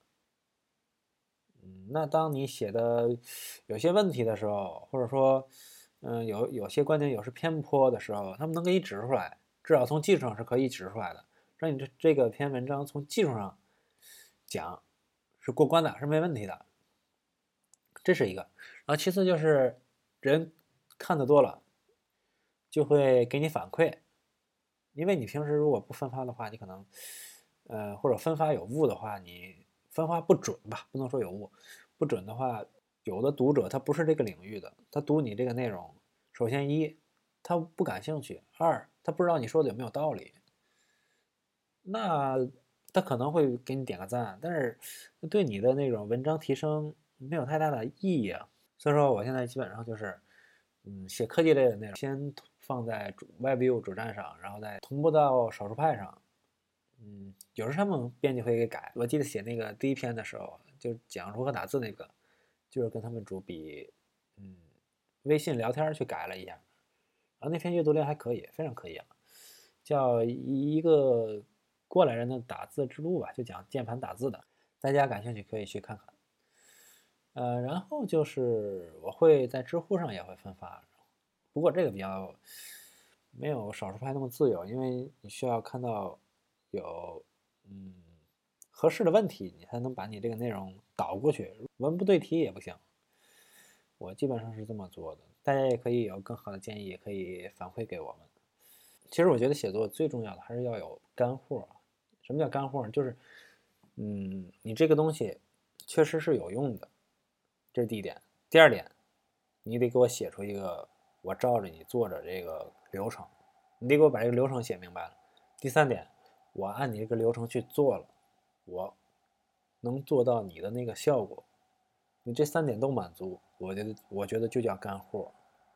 那当你写的有些问题的时候，或者说，有些观点有时偏颇的时候，他们能给你指出来，至少从技术上是可以指出来的，让你这个篇文章从技术上讲是过关的，是没问题的。这是一个。然后其次就是人看得多了，就会给你反馈，因为你平时如果不分发的话，你可能，或者分发有误的话，你分发不准吧，不能说有误，不准的话，有的读者他不是这个领域的，他读你这个内容，首先一，他不感兴趣；二，他不知道你说的有没有道理。那他可能会给你点个赞，但是对你的那种文章提升没有太大的意义啊。所以说，我现在基本上就是，写科技类的内容，先放在WebView 主站上，然后再同步到少数派上。有时候他们编辑会给改。我记得写那个第一篇的时候，就讲如何打字那个，就是跟他们主笔，微信聊天去改了一下，然后那篇阅读量还可以，非常可以啊，叫一个过来人的打字之路吧，就讲键盘打字的，大家感兴趣可以去看看。然后就是我会在知乎上也会分发，不过这个比较没有少数派那么自由，因为你需要看到有合适的问题，你才能把你这个内容导过去，文不对题也不行。我基本上是这么做的，大家也可以有更好的建议，也可以反馈给我们。其实我觉得写作最重要的还是要有干货。什么叫干货？就是你这个东西确实是有用的，这是第一点。第二点，你得给我写出一个我照着你做着这个流程，你得给我把这个流程写明白了。第三点，我按你这个流程去做了，我能做到你的那个效果，你这三点都满足，我觉得就叫干货。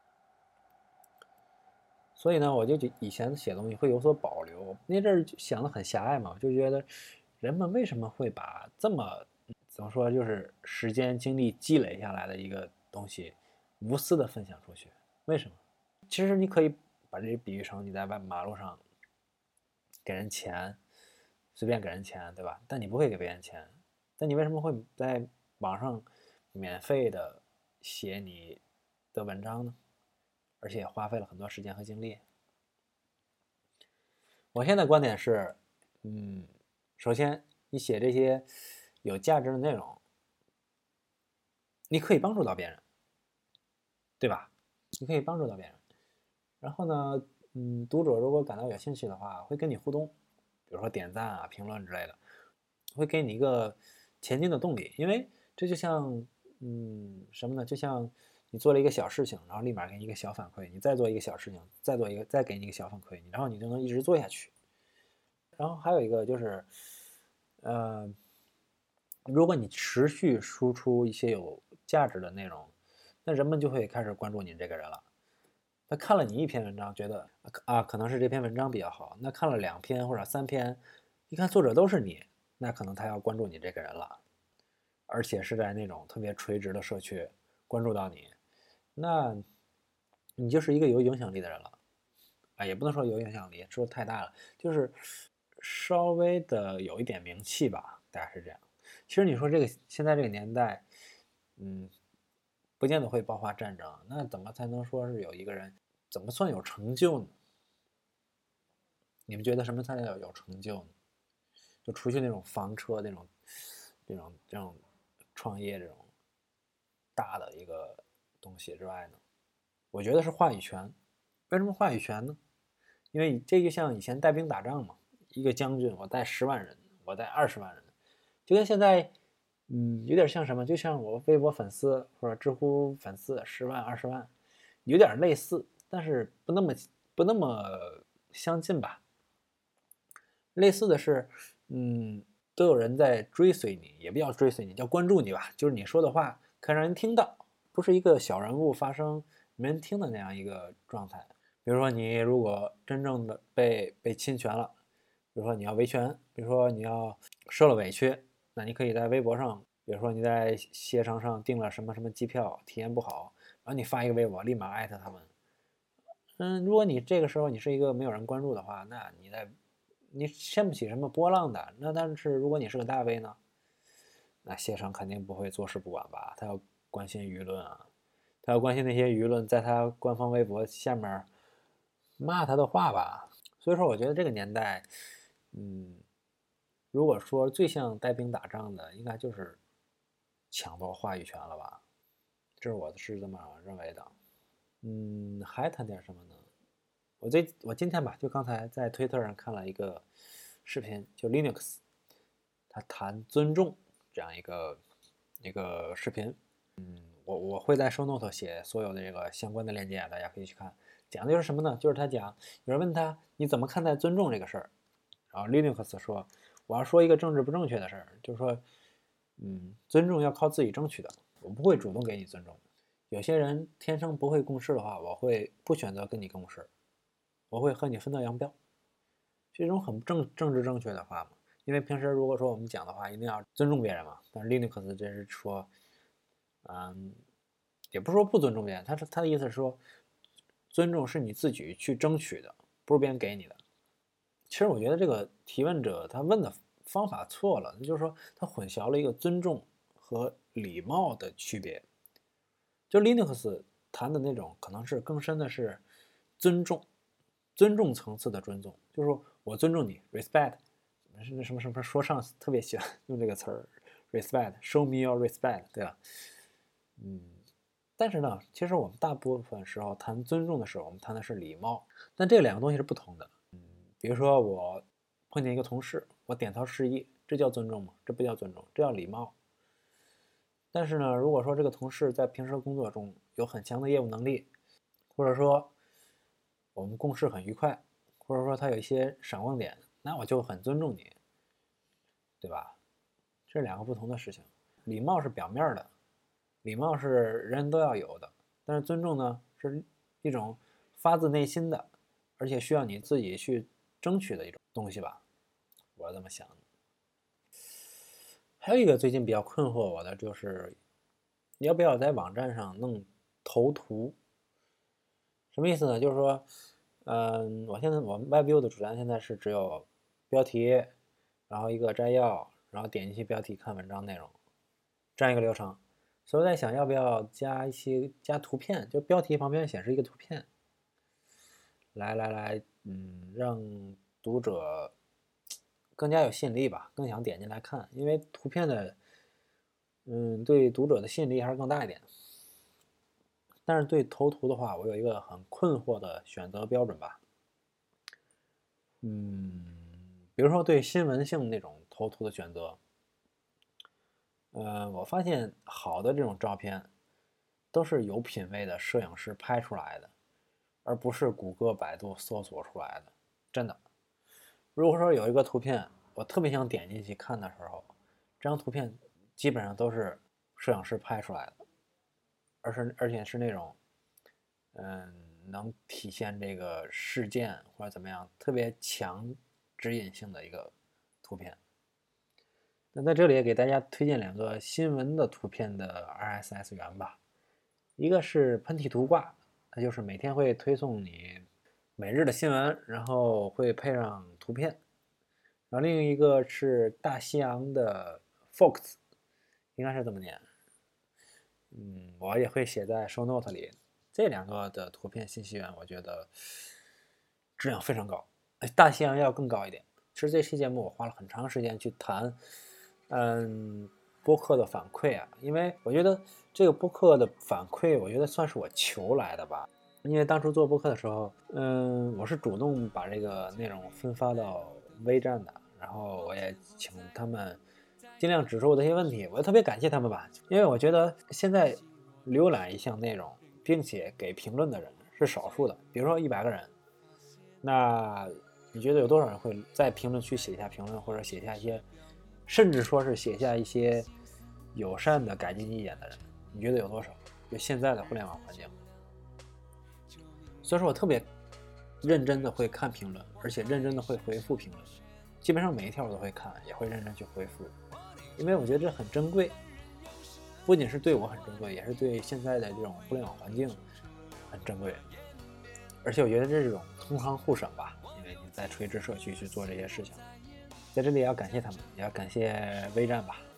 所以呢，我就以前写东西会有所保留，那阵儿想的很狭隘嘛，就觉得人们为什么会把这么怎么说，就是时间精力积累下来的一个东西，无私的分享出去？为什么？其实你可以把这比喻成你在马路上给人钱， 随便给人钱，对吧？但你不会给别人钱，但你为什么会在网上免费的写你的文章呢？而且也花费了很多时间和精力。我现在观点是，首先你写这些有价值的内容，你可以帮助到别人，对吧？你可以帮助到别人。然后呢，读者如果感到有兴趣的话，会跟你互动，比如说点赞啊、评论之类的，会给你一个前进的动力。因为这就像，什么呢？就像你做了一个小事情，然后立马给你一个小反馈，你再做一个小事情，再做一个，再给你一个小反馈，然后你就能一直做下去。然后还有一个就是，呃，如果你持续输出一些有价值的内容，那人们就会开始关注你这个人了。他看了你一篇文章，觉得可能是这篇文章比较好。那看了2篇或者3篇，一看作者都是你，那可能他要关注你这个人了，而且是在那种特别垂直的社区关注到你，那你就是一个有影响力的人了。也不能说有影响力，说太大了，就是稍微的有一点名气吧，大概是这样。其实你说这个现在这个年代，不见得会爆发战争，那怎么才能说是有一个人，怎么算有成就呢？你们觉得什么才叫有成就呢？就除去那种房车这种创业这种大的一个东西之外呢，我觉得是话语权。为什么话语权呢？因为这就像以前带兵打仗嘛，一个将军我带10万人，我带20万人，就跟现在，有点像什么？就像我微博粉丝或者知乎粉丝10万、20万，有点类似，但是不那么相近吧。类似的是，都有人在追随你，也不叫追随你，叫关注你吧，就是你说的话可以让人听到，不是一个小人物发声没人听的那样一个状态。比如说你如果真正的被侵权了，比如说你要维权，比如说你要受了委屈，那你可以在微博上，比如说你在携程上订了什么什么机票，体验不好，然后你发一个微博，立马艾特他们。如果你这个时候你是一个没有人关注的话，那你掀不起什么波浪的。那但是如果你是个大 V 呢，那携程肯定不会坐视不管吧？他要关心舆论啊，他要关心那些舆论在他官方微博下面骂他的话吧。所以说，我觉得这个年代，如果说最像带兵打仗的，应该就是抢夺话语权了吧？这是我是这么认为的。还谈点什么呢？我今天吧，就刚才在推特上看了一个视频，就 Linux，他谈尊重这样一个视频。我会在 show note 写所有的这个相关的链接，大家可以去看。讲的就是什么呢？就是他讲，有人问他你怎么看待尊重这个事儿，然后 Linux 说我要说一个政治不正确的事儿，就是说，尊重要靠自己争取的，我不会主动给你尊重。有些人天生不会共事的话，我会不选择跟你共事，我会和你分道扬镳，是一种很政治正确的话嘛。因为平时如果说我们讲的话，一定要尊重别人嘛。但是 Linux 这是说，也不是说不尊重别人，他的意思是说，尊重是你自己去争取的，不是别人给你的。其实我觉得这个提问者他问的方法错了，就是说他混淆了一个尊重和礼貌的区别。就 Linux 谈的那种，可能是更深的是尊重，尊重层次的尊重，就是说我尊重你 ，respect，什么说唱特别喜欢用这个词儿，respect，show me your respect，对吧？但是呢，其实我们大部分时候谈尊重的时候，我们谈的是礼貌，但这两个东西是不同的。比如说我碰见一个同事，我点头示意，这叫尊重吗？这不叫尊重，这叫礼貌。但是呢，如果说这个同事在平时工作中有很强的业务能力，或者说我们共事很愉快，或者说他有一些闪光点，那我就很尊重你，对吧？这是两个不同的事情。礼貌是表面的，礼貌是人都要有的，但是尊重呢，是一种发自内心的，而且需要你自己去争取的一种东西吧，我是这么想的。还有一个最近比较困惑我的就是，要不要在网站上弄头图？什么意思呢？就是说，我们 WebView 的主站现在是只有标题， 然后一个摘要，然后点进去标题看文章内容，这样一个流程。所以我在想要不要加图片，就标题旁边显示一个图片，来，让读者更加有吸引力吧，更想点进来看，因为图片的对读者的吸引力还是更大一点。但是对头图的话，我有一个很困惑的选择标准吧。比如说对新闻性那种头图的选择，我发现好的这种照片都是有品位的摄影师拍出来的，而不是谷歌、百度搜索出来的。真的，如果说有一个图片我特别想点进去看的时候，这张图片基本上都是摄影师拍出来的，而且是那种能体现这个事件或者怎么样特别强指引性的一个图片。那在这里也给大家推荐2个新闻的图片的 RSS 源吧。一个是喷嚏图挂，它就是每天会推送你每日的新闻，然后会配上图片。然后另一个是大西洋的 Fox， 应该是这么念。我也会写在 show note 里。这2个的图片信息源我觉得质量非常高，大西洋要更高一点。其实这期节目我花了很长时间去谈播客的反馈啊，因为我觉得这个播客的反馈我觉得算是我求来的吧。因为当初做播客的时候我是主动把这个内容分发到微站的，然后我也请他们尽量指出我的一些问题，我特别感谢他们吧。因为我觉得现在浏览一项内容并且给评论的人是少数的，比如说100个人，那你觉得有多少人会在评论区写下评论，或者写下一些，甚至说是写下一些友善的改进意见的人？你觉得有多少？就现在的互联网环境，所以说我特别认真的会看评论，而且认真的会回复评论，基本上每一条我都会看，也会认真去回复，因为我觉得这很珍贵，不仅是对我很珍贵，也是对现在的这种互联网环境很珍贵。而且我觉得这是一种同行互省吧，因为你在垂直社区去做这些事情。在这里也要感谢他们，也要感谢微站吧。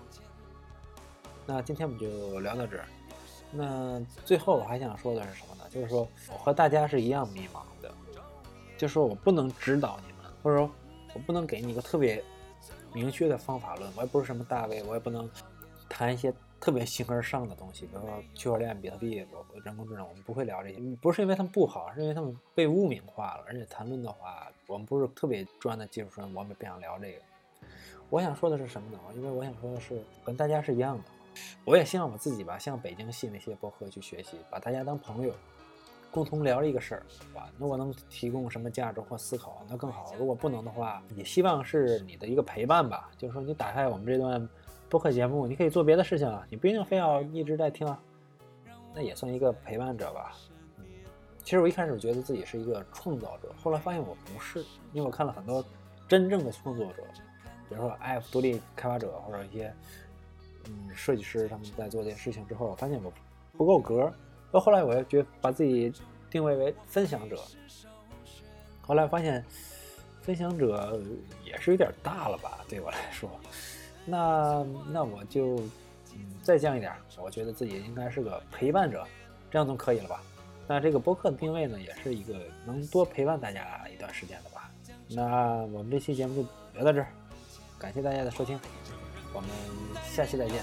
那今天我们就聊到这儿。那最后我还想说的是什么呢？就是说我和大家是一样迷茫的，就是说我不能指导你们，或者说我不能给你一个特别明确的方法论，我也不是什么大 V，我也不能谈一些特别形而上的东西，比如说区块链、比特币、人工智能，我们不会聊这些。不是因为他们不好，是因为他们被污名化了。而且谈论的话，我们不是特别专的技术生，我们不想聊这个。我想说的是什么呢？因为我想说的是跟大家是一样的，我也希望我自己吧，向北京系那些播客去学习，把大家当朋友，共同聊一个事儿，吧？如果能提供什么价值或思考，那更好。如果不能的话，也希望是你的一个陪伴吧。就是说，你打开我们这段播客节目，你可以做别的事情啊，你不一定非要一直在听啊，那也算一个陪伴者吧。其实我一开始觉得自己是一个创造者，后来发现我不是，因为我看了很多真正的创作者，比如说 IF 独立开发者或者一些设计师，他们在做这件事情之后，我发现我不够格。到后来我也觉得把自己定位为分享者，后来发现分享者也是有点大了吧，对我来说。那我就再降一点，我觉得自己应该是个陪伴者，这样总可以了吧？那这个播客的定位呢，也是一个能多陪伴大家一段时间的吧。那我们这期节目就聊到这儿，感谢大家的收听，我们下期再见。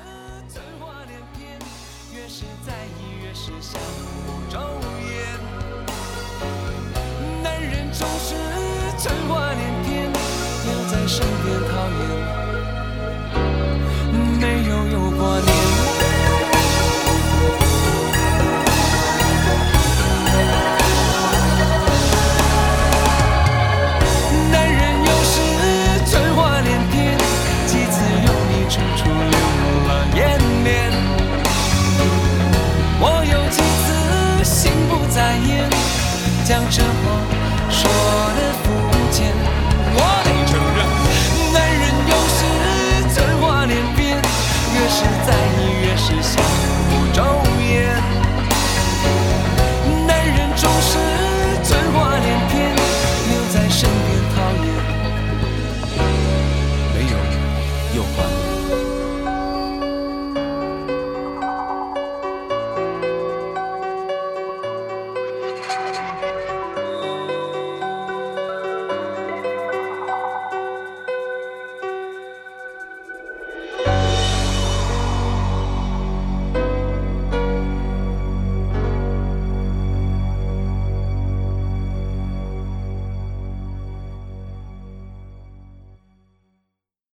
越是在意，越是相互咒怨。男人总是春花连天，留在身边讨厌。